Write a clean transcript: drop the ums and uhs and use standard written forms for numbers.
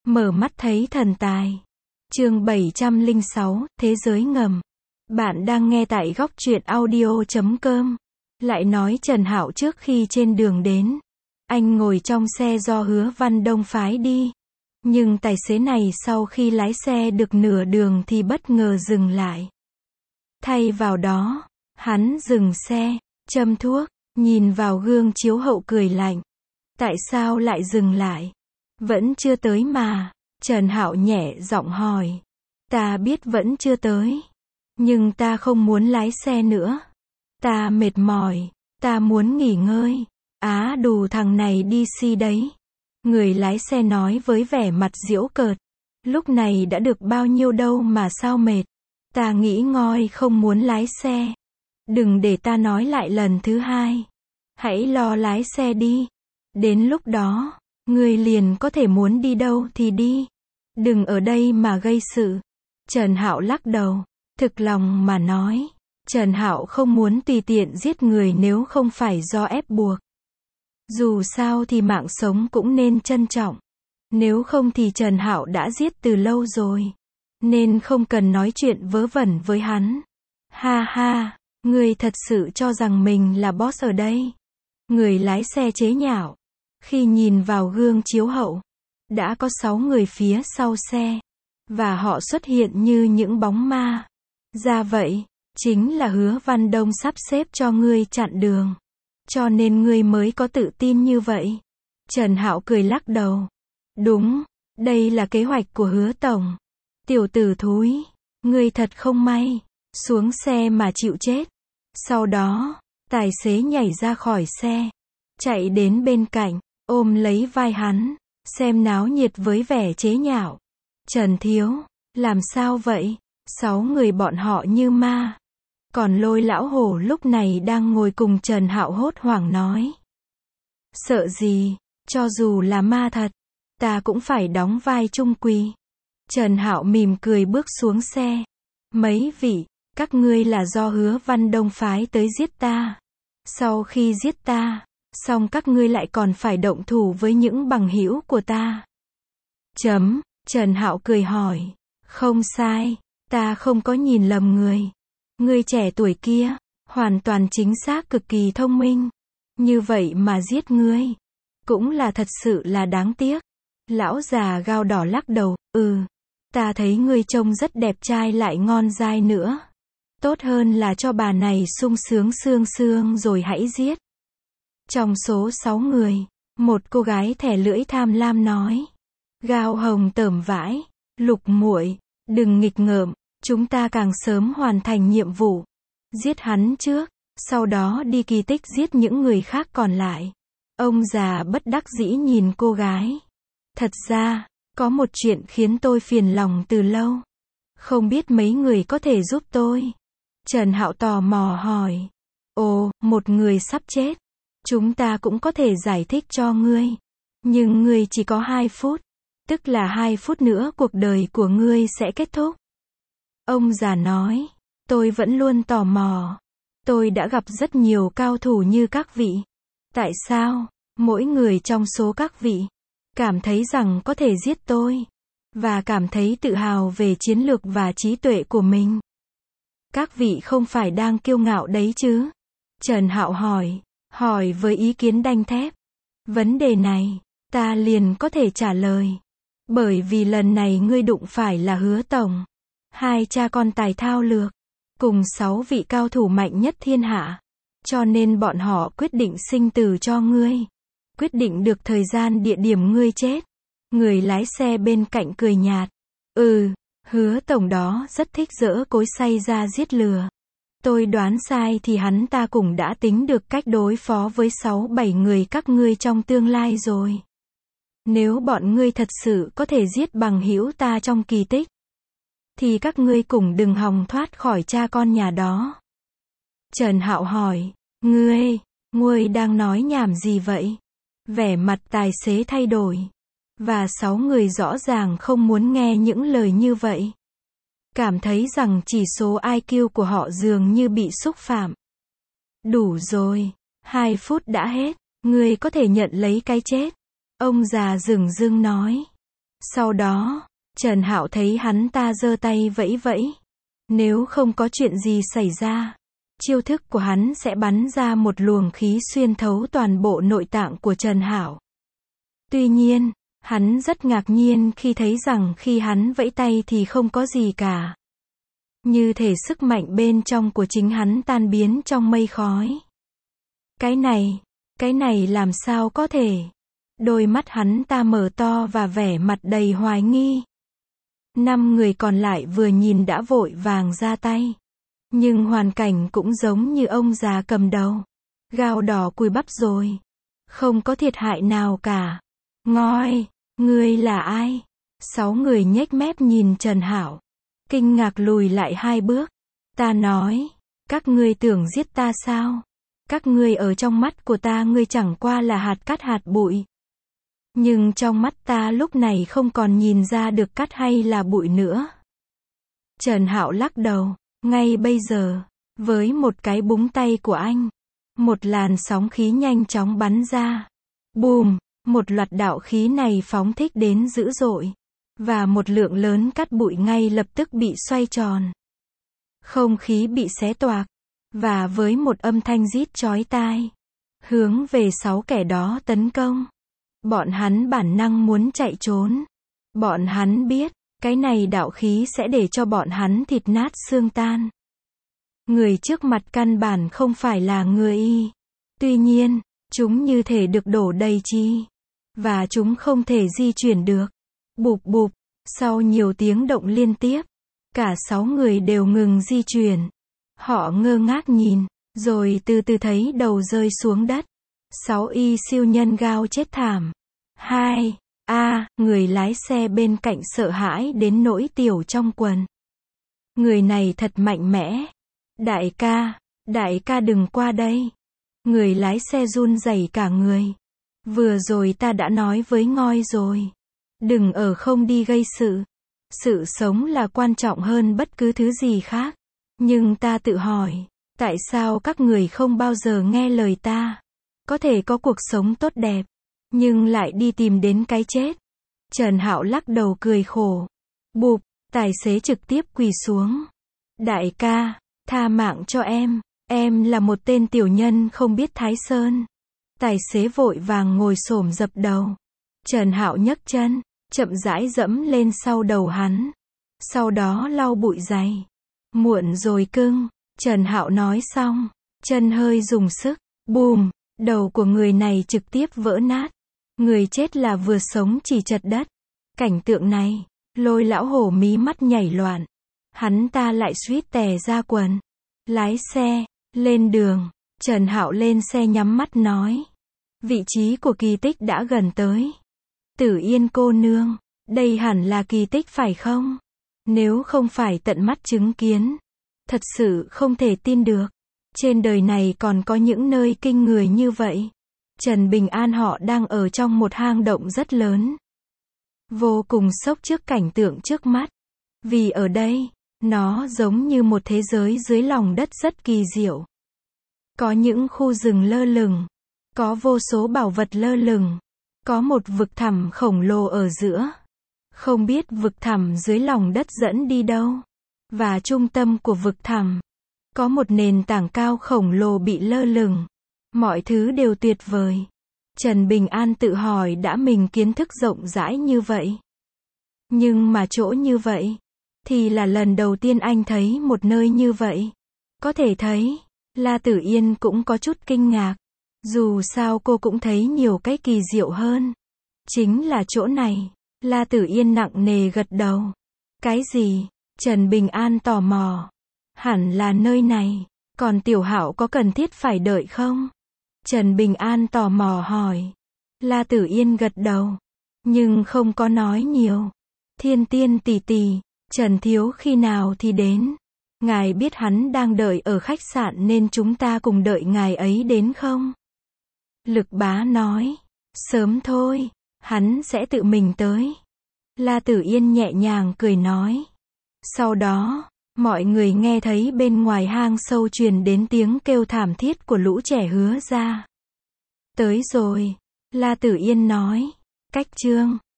Mở mắt thấy thần tài. Chương 706, Thế giới ngầm. Bạn đang nghe tại góc truyện audio.com. Lại nói Trần Hạo trước khi trên đường đến, anh ngồi trong xe do Hứa Văn Đông phái đi. Nhưng tài xế này sau khi lái xe được nửa đường thì bất ngờ dừng lại. Thay vào đó, hắn dừng xe, châm thuốc, nhìn vào gương chiếu hậu cười lạnh. Tại sao lại dừng lại? Vẫn chưa tới mà. Trần Hạo nhẹ giọng hỏi. Ta biết vẫn chưa tới. Nhưng ta không muốn lái xe nữa. Ta mệt mỏi. Ta muốn nghỉ ngơi. Á đù thằng này đi si đấy. Người lái xe nói với vẻ mặt giễu cợt. Lúc này đã được bao nhiêu đâu mà sao mệt. Ta nghĩ ngoi không muốn lái xe. Đừng để ta nói lại lần thứ hai. Hãy lo lái xe đi. Đến lúc đó, ngươi liền có thể muốn đi đâu thì đi. Đừng ở đây mà gây sự. Trần Hạo lắc đầu. Thực lòng mà nói, Trần Hạo không muốn tùy tiện giết người nếu không phải do ép buộc. Dù sao thì mạng sống cũng nên trân trọng. Nếu không thì Trần Hạo đã giết từ lâu rồi. Nên không cần nói chuyện vớ vẩn với hắn. Ha ha, ngươi thật sự cho rằng mình là boss ở đây. Người lái xe chế nhạo. Khi nhìn vào gương chiếu hậu, đã có 6 người phía sau xe. Và họ xuất hiện như những bóng ma. Ra vậy, chính là Hứa Văn Đông sắp xếp cho ngươi chặn đường. Cho nên ngươi mới có tự tin như vậy. Trần Hạo cười lắc đầu. Đúng, đây là kế hoạch của Hứa Tổng. Tiểu tử thúi, ngươi thật không may. Xuống xe mà chịu chết. Sau đó, tài xế nhảy ra khỏi xe. Chạy đến bên cạnh, ôm lấy vai hắn. Xem náo nhiệt với vẻ chế nhạo. Trần Thiếu, làm sao vậy? 6 người bọn họ như ma. Còn Lôi lão hổ lúc này đang ngồi cùng Trần Hạo hốt hoảng nói. Sợ gì, cho dù là ma thật, ta cũng phải đóng vai trung quỳ. Trần Hạo mỉm cười bước xuống xe. Mấy vị, các ngươi là do Hứa Văn Đông phái tới giết ta. Sau khi giết ta, xong các ngươi lại còn phải động thủ với những bằng hữu của ta. Trần Hạo cười hỏi. Không sai, ta không có nhìn lầm người. Người trẻ tuổi kia, hoàn toàn chính xác cực kỳ thông minh. Như vậy mà giết ngươi, cũng là thật sự là đáng tiếc. Lão già gao đỏ lắc đầu. Ta thấy ngươi trông rất đẹp trai lại ngon dai nữa. Tốt hơn là cho bà này sung sướng sương sương rồi hãy giết. Trong số 6 người, một cô gái thẻ lưỡi tham lam nói. Gao hồng tởm vãi. Lục muội, đừng nghịch ngợm, chúng ta càng sớm hoàn thành nhiệm vụ. Giết hắn trước, sau đó đi kỳ tích giết những người khác còn lại. Ông già bất đắc dĩ nhìn cô gái. Thật ra, có một chuyện khiến tôi phiền lòng từ lâu. Không biết mấy người có thể giúp tôi. Trần Hạo tò mò hỏi. Ồ, một người sắp chết. Chúng ta cũng có thể giải thích cho ngươi. Nhưng ngươi chỉ có 2 phút. Tức là 2 phút nữa cuộc đời của ngươi sẽ kết thúc. Ông già nói. Tôi vẫn luôn tò mò. Tôi đã gặp rất nhiều cao thủ như các vị. Tại sao, mỗi người trong số các vị, cảm thấy rằng có thể giết tôi. Và cảm thấy tự hào về chiến lược và trí tuệ của mình. Các vị không phải đang kiêu ngạo đấy chứ? Trần Hạo hỏi. Hỏi với ý kiến đanh thép. Vấn đề này, ta liền có thể trả lời. Bởi vì lần này ngươi đụng phải là Hứa Tổng. 2 cha con tài thao lược. Cùng 6 vị cao thủ mạnh nhất thiên hạ. Cho nên bọn họ quyết định sinh tử cho ngươi. Quyết định được thời gian địa điểm ngươi chết. Người lái xe bên cạnh cười nhạt. Hứa Tổng đó rất thích giở cối xay ra giết lừa. Tôi đoán sai thì hắn ta cũng đã tính được cách đối phó với 6-7 người các ngươi trong tương lai rồi. Nếu bọn ngươi thật sự có thể giết bằng hữu ta trong kỳ tích, thì các ngươi cũng đừng hòng thoát khỏi cha con nhà đó. Trần Hạo hỏi. Ngươi đang nói nhảm gì vậy? Vẻ mặt tài xế thay đổi. Và 6 người rõ ràng không muốn nghe những lời như vậy. Cảm thấy rằng chỉ số IQ của họ dường như bị xúc phạm. Đủ rồi. 2 phút đã hết. Ngươi có thể nhận lấy cái chết. Ông già dửng dưng nói. Sau đó, Trần Hạo thấy hắn ta giơ tay vẫy vẫy. Nếu không có chuyện gì xảy ra, chiêu thức của hắn sẽ bắn ra một luồng khí xuyên thấu toàn bộ nội tạng của Trần Hạo. Tuy nhiên, hắn rất ngạc nhiên khi thấy rằng khi hắn vẫy tay thì không có gì cả. Như thể sức mạnh bên trong của chính hắn tan biến trong mây khói. Cái này làm sao có thể? Đôi mắt hắn ta mở to và vẻ mặt đầy hoài nghi. 5 người còn lại vừa nhìn đã vội vàng ra tay. Nhưng hoàn cảnh cũng giống như ông già cầm đầu. Gao đỏ cùi bắp rồi. Không có thiệt hại nào cả. Ngoi, ngươi là ai? 6 người nhếch mép nhìn Trần Hạo. Kinh ngạc lùi lại 2 bước. Ta nói, các ngươi tưởng giết ta sao? Các ngươi ở trong mắt của ta ngươi chẳng qua là hạt cát hạt bụi. Nhưng trong mắt ta lúc này không còn nhìn ra được cát hay là bụi nữa. Trần Hạo lắc đầu, ngay bây giờ, với một cái búng tay của anh, một làn sóng khí nhanh chóng bắn ra. Bùm, một loạt đạo khí này phóng thích đến dữ dội. Và một lượng lớn cát bụi ngay lập tức bị xoay tròn. Không khí bị xé toạc. Và với một âm thanh rít chói tai, hướng về 6 kẻ đó tấn công. Bọn hắn bản năng muốn chạy trốn. Bọn hắn biết, cái này đạo khí sẽ để cho bọn hắn thịt nát xương tan. Người trước mặt căn bản không phải là người y. Tuy nhiên, chúng như thể được đổ đầy chi. Và chúng không thể di chuyển được. Bụp bụp, sau nhiều tiếng động liên tiếp, cả 6 người đều ngừng di chuyển. Họ ngơ ngác nhìn, rồi từ từ thấy đầu rơi xuống đất. 6 y siêu nhân Gao chết thảm. Người lái xe bên cạnh sợ hãi đến nỗi tiểu trong quần. Người này thật mạnh mẽ. Đại ca đừng qua đây. Người lái xe run rẩy cả người. Vừa rồi ta đã nói với Ngoi rồi. Đừng ở không đi gây sự. Sự sống là quan trọng hơn bất cứ thứ gì khác. Nhưng ta tự hỏi, tại sao các người không bao giờ nghe lời ta? Có thể có cuộc sống tốt đẹp, nhưng lại đi tìm đến cái chết. Trần Hạo lắc đầu cười khổ. Bụp, tài xế trực tiếp quỳ xuống. Đại ca, tha mạng cho em là một tên tiểu nhân không biết Thái Sơn. Tài xế vội vàng ngồi xổm dập đầu. Trần Hạo nhấc chân, chậm rãi dẫm lên sau đầu hắn. Sau đó lau bụi dày. Muộn rồi cưng, Trần Hạo nói xong, chân hơi dùng sức, bùm, đầu của người này trực tiếp vỡ nát. Người chết là vừa sống chỉ chật đất. Cảnh tượng này, Lôi lão hổ mí mắt nhảy loạn. Hắn ta lại suýt tè ra quần. Lái xe, lên đường, Trần Hạo lên xe nhắm mắt nói. Vị trí của kỳ tích đã gần tới. Tử Yên cô nương, đây hẳn là kỳ tích phải không? Nếu không phải tận mắt chứng kiến, thật sự không thể tin được. Trên đời này còn có những nơi kinh người như vậy. Trần Bình An họ đang ở trong một hang động rất lớn. Vô cùng sốc trước cảnh tượng trước mắt. Vì ở đây, nó giống như một thế giới dưới lòng đất rất kỳ diệu. Có những khu rừng lơ lửng. Có vô số bảo vật lơ lửng. Có một vực thẳm khổng lồ ở giữa. Không biết vực thẳm dưới lòng đất dẫn đi đâu. Và trung tâm của vực thẳm, có một nền tảng cao khổng lồ bị lơ lửng. Mọi thứ đều tuyệt vời. Trần Bình An tự hỏi đã mình kiến thức rộng rãi như vậy. Nhưng mà chỗ như vậy, thì là lần đầu tiên anh thấy một nơi như vậy. Có thể thấy, La Tử Yên cũng có chút kinh ngạc. Dù sao cô cũng thấy nhiều cái kỳ diệu hơn. Chính là chỗ này. La Tử Yên nặng nề gật đầu. Cái gì? Trần Bình An tò mò. Hẳn là nơi này. Còn Tiểu Hạo có cần thiết phải đợi không? Trần Bình An tò mò hỏi. La Tử Yên gật đầu. Nhưng không có nói nhiều. Thiên Tiên tỷ tỷ, Trần Thiếu khi nào thì đến? Ngài biết hắn đang đợi ở khách sạn nên chúng ta cùng đợi ngài ấy đến không? Lực Bá nói. Sớm thôi, hắn sẽ tự mình tới. La Tử Yên nhẹ nhàng cười nói. Sau đó, mọi người nghe thấy bên ngoài hang sâu truyền đến tiếng kêu thảm thiết của lũ trẻ Hứa ra. Tới rồi, La Tử Yên nói. Cách chương